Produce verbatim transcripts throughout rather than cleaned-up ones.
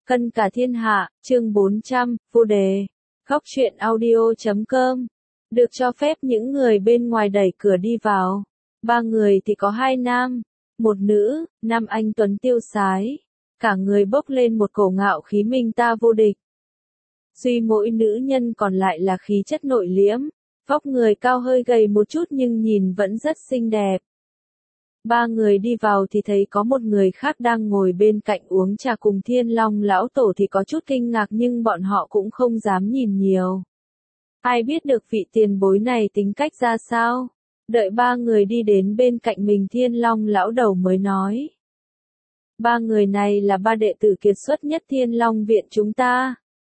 Cân cả thiên hạ, chương bốn trăm, vô đề. Góc truyện audio chấm com. Được cho phép những người bên ngoài đẩy cửa đi vào. Ba người thì có hai nam, một nữ, nam anh tuấn tiêu sái. Cả người bốc lên một cổ ngạo khí mình ta vô địch. Duy mỗi nữ nhân còn lại là khí chất nội liễm. Vóc người cao hơi gầy một chút nhưng nhìn vẫn rất xinh đẹp. Ba người đi vào thì thấy có một người khác đang ngồi bên cạnh uống trà cùng Thiên Long lão tổ thì có chút kinh ngạc nhưng bọn họ cũng không dám nhìn nhiều. Ai biết được vị tiền bối này tính cách ra sao? Đợi ba người đi đến bên cạnh mình Thiên Long lão đầu mới nói. Ba người này là ba đệ tử kiệt xuất nhất Thiên Long viện chúng ta.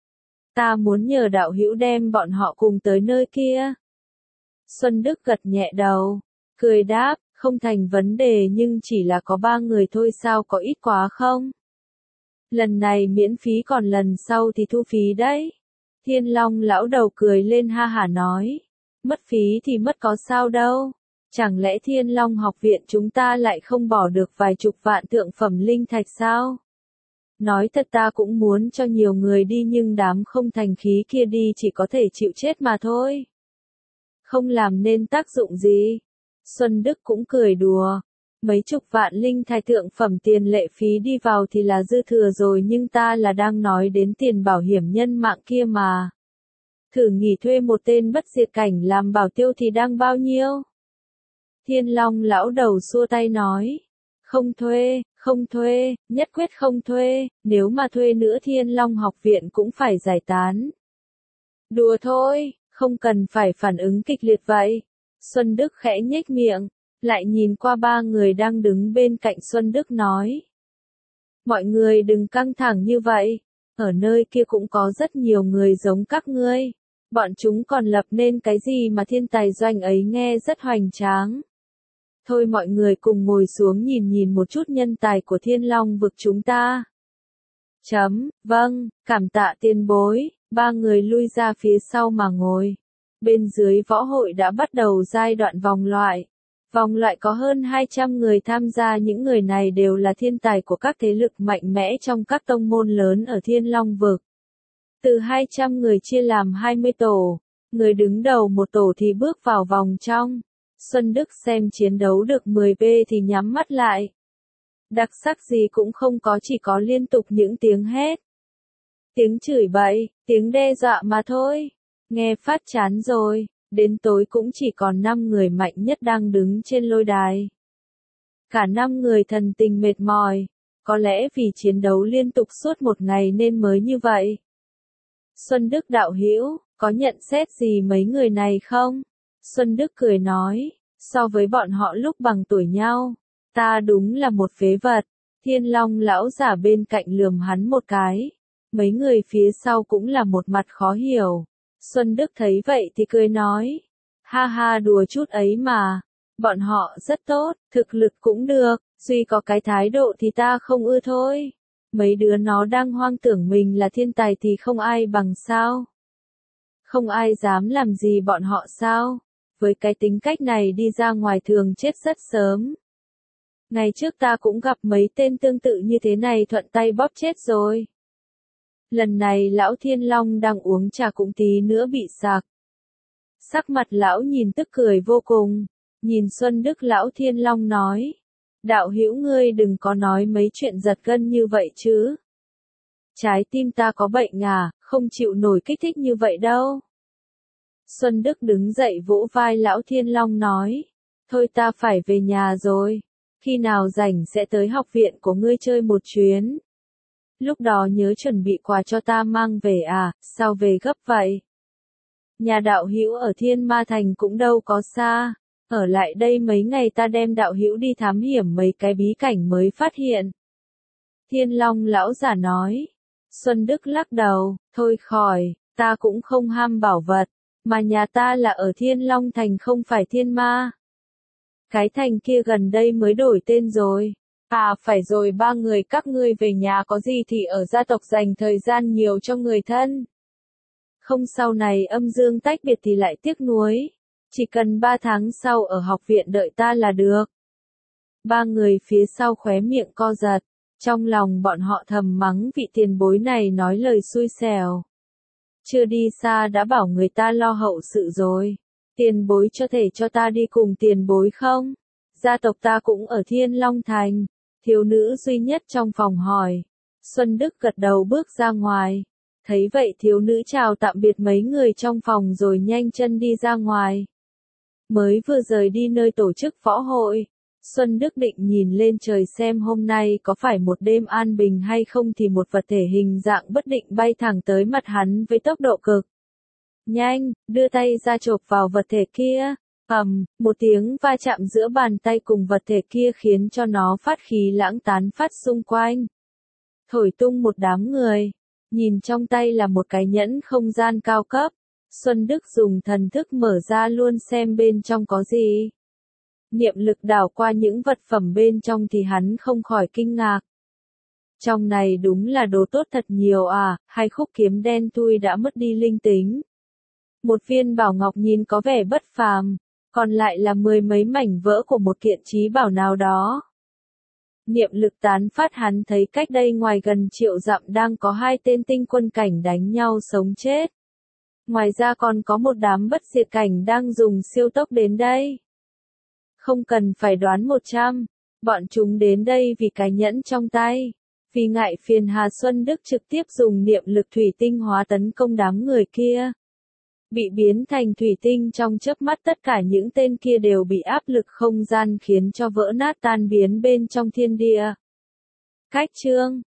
Ta muốn nhờ đạo hữu đem bọn họ cùng tới nơi kia. Xuân Đức gật nhẹ đầu, cười đáp. Không thành vấn đề nhưng chỉ là có ba người thôi sao có ít quá không? Lần này miễn phí còn lần sau thì thu phí đấy. Thiên Long lão đầu cười lên ha hả nói. Mất phí thì mất có sao đâu. Chẳng lẽ Thiên Long học viện chúng ta lại không bỏ được vài chục vạn thượng phẩm linh thạch sao? Nói thật ta cũng muốn cho nhiều người đi nhưng đám không thành khí kia đi chỉ có thể chịu chết mà thôi. Không làm nên tác dụng gì. Xuân Đức cũng cười đùa. Mấy chục vạn linh thạch thượng phẩm tiền lệ phí đi vào thì là dư thừa rồi nhưng ta là đang nói đến tiền bảo hiểm nhân mạng kia mà. Thử nghỉ thuê một tên bất diệt cảnh làm bảo tiêu thì đang bao nhiêu? Thiên Long lão đầu xua tay nói. Không thuê, không thuê, nhất quyết không thuê, nếu mà thuê nữa Thiên Long học viện cũng phải giải tán. Đùa thôi, không cần phải phản ứng kịch liệt vậy. Xuân Đức khẽ nhếch miệng, lại nhìn qua ba người đang đứng bên cạnh Xuân Đức nói. Mọi người đừng căng thẳng như vậy, ở nơi kia cũng có rất nhiều người giống các ngươi. Bọn chúng còn lập nên cái gì mà thiên tài doanh ấy nghe rất hoành tráng. Thôi mọi người cùng ngồi xuống nhìn nhìn một chút nhân tài của Thiên Long vực chúng ta. Chấm, vâng, cảm tạ tiền bối, ba người lui ra phía sau mà ngồi. Bên dưới võ hội đã bắt đầu giai đoạn vòng loại. Vòng loại có hơn hai trăm người tham gia, những người này đều là thiên tài của các thế lực mạnh mẽ trong các tông môn lớn ở Thiên Long vực. Từ hai trăm người chia làm hai mươi tổ, người đứng đầu một tổ thì bước vào vòng trong. Xuân Đức xem chiến đấu được mười p thì nhắm mắt lại. Đặc sắc gì cũng không có, chỉ có liên tục những tiếng hét. Tiếng chửi bậy, tiếng đe dọa mà thôi. Nghe phát chán rồi, đến tối cũng chỉ còn năm người mạnh nhất đang đứng trên lôi đài. Cả năm người thần tình mệt mỏi, có lẽ vì chiến đấu liên tục suốt một ngày nên mới như vậy. Xuân Đức đạo hữu, có nhận xét gì mấy người này không? Xuân Đức cười nói, so với bọn họ lúc bằng tuổi nhau, ta đúng là một phế vật. Thiên Long lão giả bên cạnh lườm hắn một cái. Mấy người phía sau cũng là một mặt khó hiểu. Xuân Đức thấy vậy thì cười nói. Ha ha, đùa chút ấy mà. Bọn họ rất tốt, thực lực cũng được, duy có cái thái độ thì ta không ưa thôi. Mấy đứa nó đang hoang tưởng mình là thiên tài thì không ai bằng sao. Không ai dám làm gì bọn họ sao. Với cái tính cách này đi ra ngoài thường chết rất sớm. Ngày trước ta cũng gặp mấy tên tương tự như thế này thuận tay bóp chết rồi. Lần này lão Thiên Long đang uống trà cũng tí nữa bị sặc. Sắc mặt lão nhìn tức cười vô cùng, nhìn Xuân Đức lão Thiên Long nói. Đạo hữu ngươi đừng có nói mấy chuyện giật gân như vậy chứ. Trái tim ta có bệnh à, không chịu nổi kích thích như vậy đâu. Xuân Đức đứng dậy vỗ vai lão Thiên Long nói. Thôi ta phải về nhà rồi, khi nào rảnh sẽ tới học viện của ngươi chơi một chuyến. Lúc đó nhớ chuẩn bị quà cho ta mang về à, sao về gấp vậy? Nhà đạo hữu ở Thiên Ma Thành cũng đâu có xa, ở lại đây mấy ngày ta đem đạo hữu đi thám hiểm mấy cái bí cảnh mới phát hiện. Thiên Long lão giả nói. Xuân Đức lắc đầu, thôi khỏi, ta cũng không ham bảo vật, mà nhà ta là ở Thiên Long Thành không phải Thiên Ma. Cái thành kia gần đây mới đổi tên rồi. À phải rồi, ba người các ngươi về nhà có gì thì ở gia tộc dành thời gian nhiều cho người thân. Không sau này âm dương tách biệt thì lại tiếc nuối. Chỉ cần ba tháng sau ở học viện đợi ta là được. Ba người phía sau khóe miệng co giật. Trong lòng bọn họ thầm mắng vị tiền bối này nói lời xui xẻo. Chưa đi xa đã bảo người ta lo hậu sự rồi. Tiền bối cho thể cho ta đi cùng tiền bối không? Gia tộc ta cũng ở Thiên Long Thành. Thiếu nữ duy nhất trong phòng hỏi. Xuân Đức gật đầu bước ra ngoài. Thấy vậy thiếu nữ chào tạm biệt mấy người trong phòng rồi nhanh chân đi ra ngoài. Mới vừa rời đi nơi tổ chức võ hội. Xuân Đức định nhìn lên trời xem hôm nay có phải một đêm an bình hay không thì một vật thể hình dạng bất định bay thẳng tới mặt hắn với tốc độ cực nhanh, đưa tay ra chộp vào vật thể kia. Ầm, một tiếng va chạm giữa bàn tay cùng vật thể kia khiến cho nó phát khí lãng tán phát xung quanh. Thổi tung một đám người. Nhìn trong tay là một cái nhẫn không gian cao cấp. Xuân Đức dùng thần thức mở ra luôn xem bên trong có gì. Niệm lực đảo qua những vật phẩm bên trong thì hắn không khỏi kinh ngạc. Trong này đúng là đồ tốt thật nhiều à, hai khúc kiếm đen thui đã mất đi linh tính. Một viên bảo ngọc nhìn có vẻ bất phàm, còn lại là mười mấy mảnh vỡ của một kiện trí bảo nào đó. Niệm lực tán phát hắn thấy cách đây ngoài gần triệu dặm đang có hai tên tinh quân cảnh đánh nhau sống chết. Ngoài ra còn có một đám bất diệt cảnh đang dùng siêu tốc đến đây. Không cần phải đoán một trăm, bọn chúng đến đây vì cái nhẫn trong tay. Vì ngại phiền Hà Xuân Đức trực tiếp dùng niệm lực thủy tinh hóa tấn công đám người kia. Bị biến thành thủy tinh trong chớp mắt tất cả những tên kia đều bị áp lực không gian khiến cho vỡ nát tan biến bên trong thiên địa. Cách chương